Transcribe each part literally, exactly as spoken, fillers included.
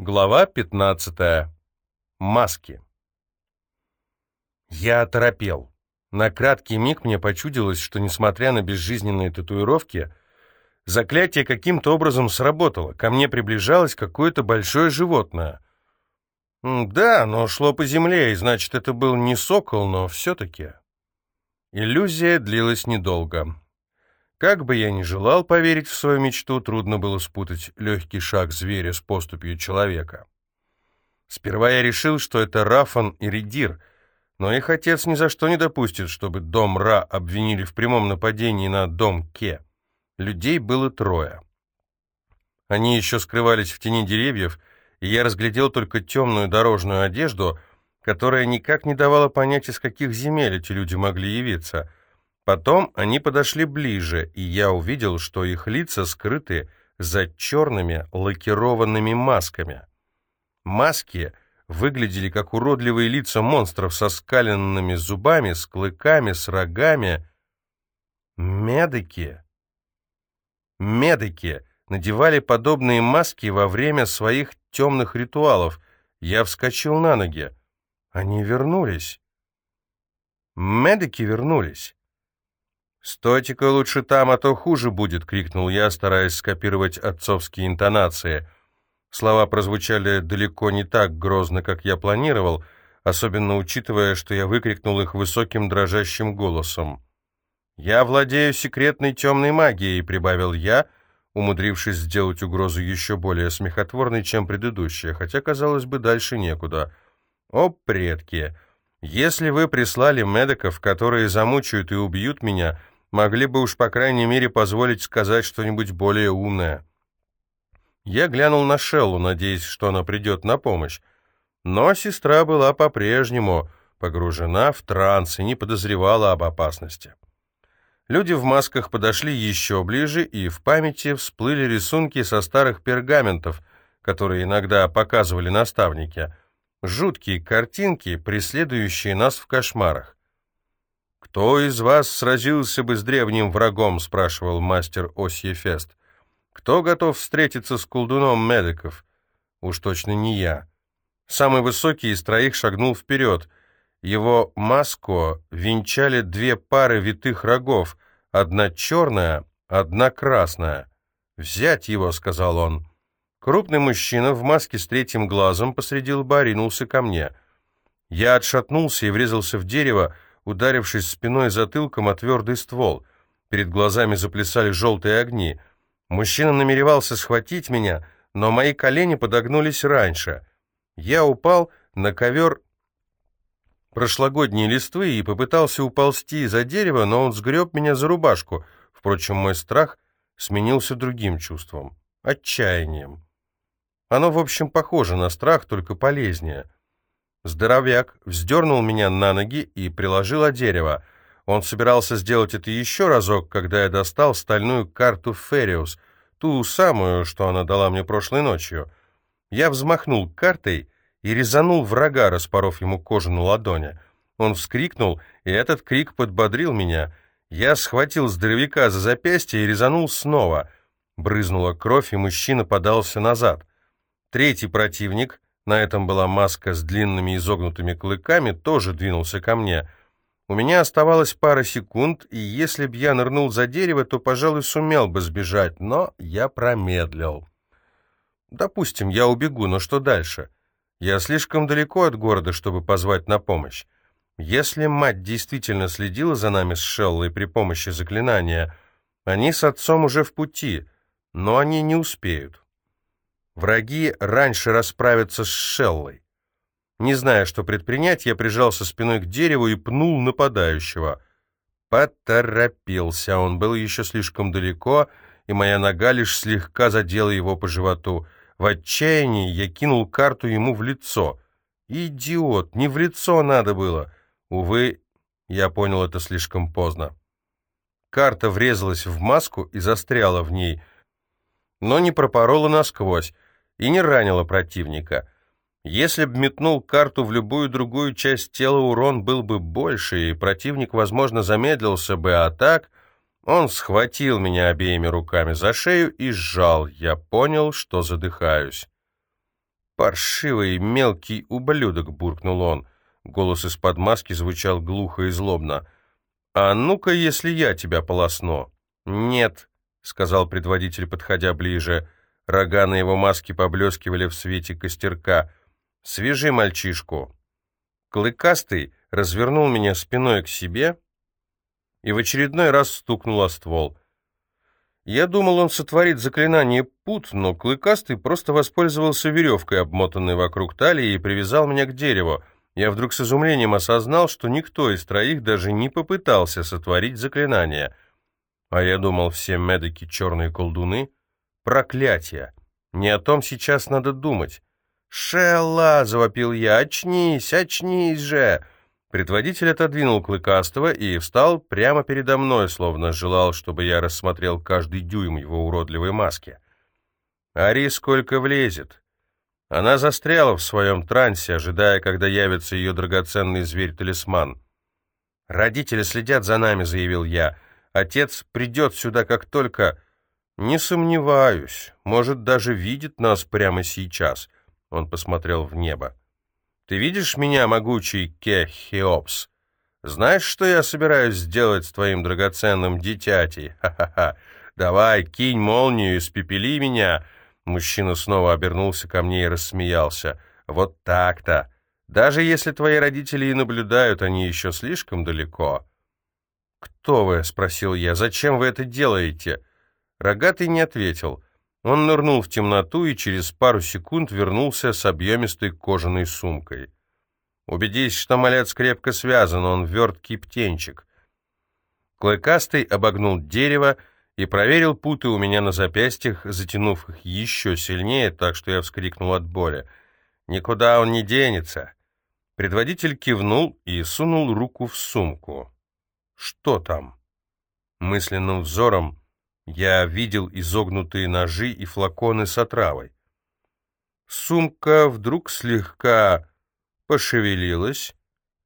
Глава пятнадцатая. Маски. Я оторопел. На краткий миг мне почудилось, что, несмотря на безжизненные татуировки, заклятие каким-то образом сработало. Ко мне приближалось какое-то большое животное. М, Да, оно шло по земле, и значит, это был не сокол, но все-таки. Иллюзия длилась недолго. Как бы я ни желал поверить в свою мечту, трудно было спутать легкий шаг зверя с поступью человека. Сперва я решил, что это Рафан и Ридир, но их отец ни за что не допустит, чтобы дом Ра обвинили в прямом нападении на дом Ке. Людей было трое. Они еще скрывались в тени деревьев, и я разглядел только темную дорожную одежду, которая никак не давала понять, из каких земель эти люди могли явиться. Потом они подошли ближе, и я увидел, что их лица скрыты за черными лакированными масками. Маски выглядели как уродливые лица монстров со скаленными зубами, с клыками, с рогами. Медики. Медики надевали подобные маски во время своих темных ритуалов. Я вскочил на ноги. Они вернулись. Медики вернулись. «Стойте-ка лучше там, а то хуже будет!» — крикнул я, стараясь скопировать отцовские интонации. Слова прозвучали далеко не так грозно, как я планировал, особенно учитывая, что я выкрикнул их высоким дрожащим голосом. «Я владею секретной темной магией», — прибавил я, умудрившись сделать угрозу еще более смехотворной, чем предыдущая, хотя, казалось бы, дальше некуда. «О, предки! Если вы прислали медиков, которые замучают и убьют меня, могли бы уж, по крайней мере, позволить сказать что-нибудь более умное». Я глянул на Шеллу, надеясь, что она придет на помощь. Но сестра была по-прежнему погружена в транс и не подозревала об опасности. Люди в масках подошли еще ближе, и в памяти всплыли рисунки со старых пергаментов, которые иногда показывали наставники. Жуткие картинки, преследующие нас в кошмарах. «Кто из вас сразился бы с древним врагом?» — спрашивал мастер Осьефест. «Кто готов встретиться с колдуном медиков?» Уж точно не я. Самый высокий из троих шагнул вперед. Его маску венчали две пары витых рогов, одна черная, одна красная. «Взять его», — сказал он. Крупный мужчина в маске с третьим глазом посреди лба ринулся ко мне. Я отшатнулся и врезался в дерево, ударившись спиной и затылком о твердый ствол. Перед глазами заплясали желтые огни. Мужчина намеревался схватить меня, но мои колени подогнулись раньше. Я упал на ковер прошлогодней листвы и попытался уползти за дерево, но он сгреб меня за рубашку. Впрочем, мой страх сменился другим чувством — отчаянием. Оно, в общем, похоже на страх, только полезнее. Здоровяк вздернул меня на ноги и приложил о дерево. Он собирался сделать это еще разок, когда я достал стальную карту Фериус, ту самую, что она дала мне прошлой ночью. Я взмахнул картой и резанул врага, распоров ему кожу на ладони. Он вскрикнул, и этот крик подбодрил меня. Я схватил здоровяка за запястье и резанул снова. Брызнула кровь, и мужчина подался назад. Третий противник, на этом была маска с длинными изогнутыми клыками, тоже двинулся ко мне. У меня оставалось пара секунд, и если б я нырнул за дерево, то, пожалуй, сумел бы сбежать, но я промедлил. Допустим, я убегу, но что дальше? Я слишком далеко от города, чтобы позвать на помощь. Если мать действительно следила за нами с Шеллой при помощи заклинания, они с отцом уже в пути, но они не успеют. Враги раньше расправятся с Шеллой. Не зная, что предпринять, я прижался спиной к дереву и пнул нападающего. Поторопился, он был еще слишком далеко, и моя нога лишь слегка задела его по животу. В отчаянии я кинул карту ему в лицо. Идиот, не в лицо надо было. Увы, я понял это слишком поздно. Карта врезалась в маску и застряла в ней, но не пропорола насквозь и не ранила противника. Если б метнул карту в любую другую часть тела, урон был бы больше, и противник, возможно, замедлился бы, а так он схватил меня обеими руками за шею и сжал. Я понял, что задыхаюсь. «Паршивый мелкий ублюдок», — буркнул он. Голос из-под маски звучал глухо и злобно. «А ну-ка, если я тебя полосну». «Нет», — сказал предводитель, подходя ближе. Рога на его маске поблескивали в свете костерка. «Свяжи мальчишку». Клыкастый развернул меня спиной к себе и в очередной раз стукнул о ствол. Я думал, он сотворит заклинание пут, но Клыкастый просто воспользовался веревкой, обмотанной вокруг талии, и привязал меня к дереву. Я вдруг с изумлением осознал, что никто из троих даже не попытался сотворить заклинание. А я думал, все медики черные колдуны. Проклятие! Не о том сейчас надо думать. «Шелла!» — завопил я. «Очнись, очнись же!» Предводитель отодвинул Клыкастого и встал прямо передо мной, словно желал, чтобы я рассмотрел каждый дюйм его уродливой маски. «Ари сколько влезет!» Она застряла в своем трансе, ожидая, когда явится ее драгоценный зверь-талисман. «Родители следят за нами», — заявил я. «Отец придет сюда как только...» «Не сомневаюсь. Может, даже видит нас прямо сейчас». Он посмотрел в небо. «Ты видишь меня, могучий Кехиопс? Знаешь, что я собираюсь сделать с твоим драгоценным дитятей? Ха-ха-ха! Давай, кинь молнию, испепели меня!» Мужчина снова обернулся ко мне и рассмеялся. «Вот так-то! Даже если твои родители и наблюдают, они еще слишком далеко». «Кто вы?» — спросил я. «Зачем вы это делаете?» Рогатый не ответил. Он нырнул в темноту и через пару секунд вернулся с объемистой кожаной сумкой. «Убедись, что малец крепко связан, он верткий птенчик». Клыкастый обогнул дерево и проверил путы у меня на запястьях, затянув их еще сильнее, так что я вскрикнул от боли. «Никуда он не денется». Предводитель кивнул и сунул руку в сумку. «Что там?» Мысленным взором я видел изогнутые ножи и флаконы с отравой. Сумка вдруг слегка пошевелилась.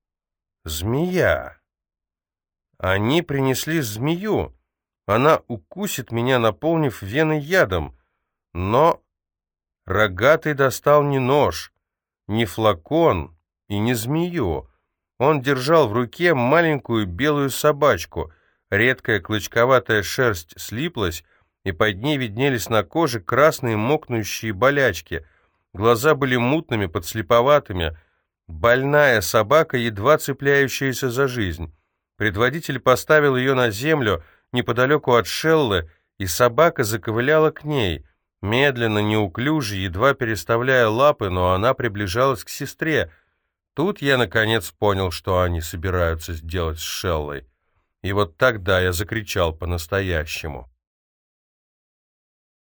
Змея. Они принесли змею. Она укусит меня, наполнив вены ядом. Но Рогатый достал не нож, не флакон и не змею. Он держал в руке маленькую белую собачку. Редкая клочковатая шерсть слиплась, и под ней виднелись на коже красные мокнущие болячки. Глаза были мутными, подслеповатыми. Больная собака, едва цепляющаяся за жизнь. Предводитель поставил ее на землю неподалеку от Шеллы, и собака заковыляла к ней. Медленно, неуклюже, едва переставляя лапы, но она приближалась к сестре. Тут я, наконец, понял, что они собираются сделать с Шеллой. И вот тогда я закричал по-настоящему.